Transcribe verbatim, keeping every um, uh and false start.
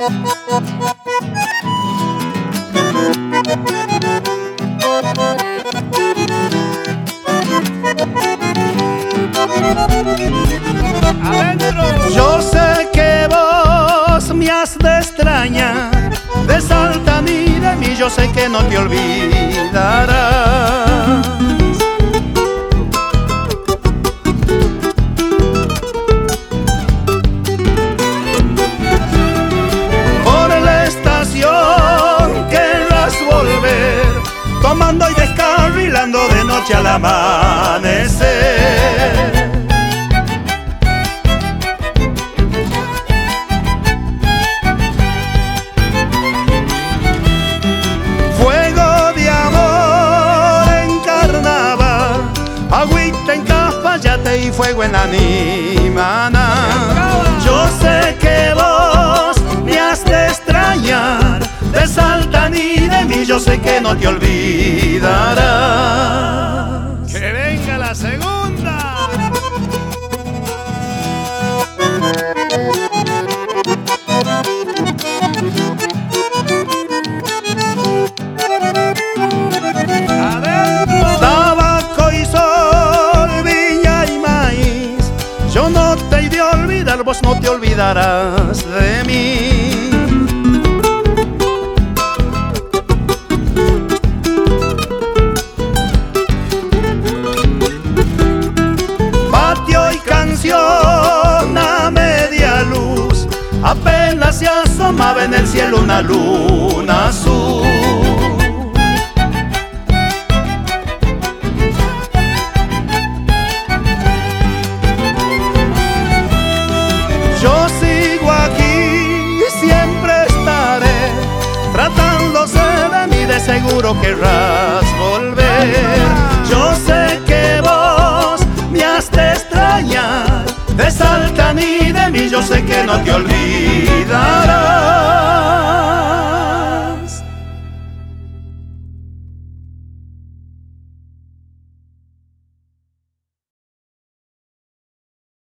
Yo sé que vos me has de extrañar, de Salta ni de mí, yo sé que no te olvidarás. Por la estación querrás volver, tomando y descarrilando de noche al amanecer. Y fuego en la nimana. Yo sé que vos me has de extrañar, de Salta ni de mí, yo sé que no te olvidarás. ¡Que venga la segunda! Vos no te olvidarás de mí. Patio y canción a media luz, apenas se asomaba en el cielo una luna azul. Yo sigo aquí y siempre estaré, tratándose de mí de seguro querrás volver. Yo sé que vos me has de extrañar, de Salta ni de mí, yo sé que no te olvidarás.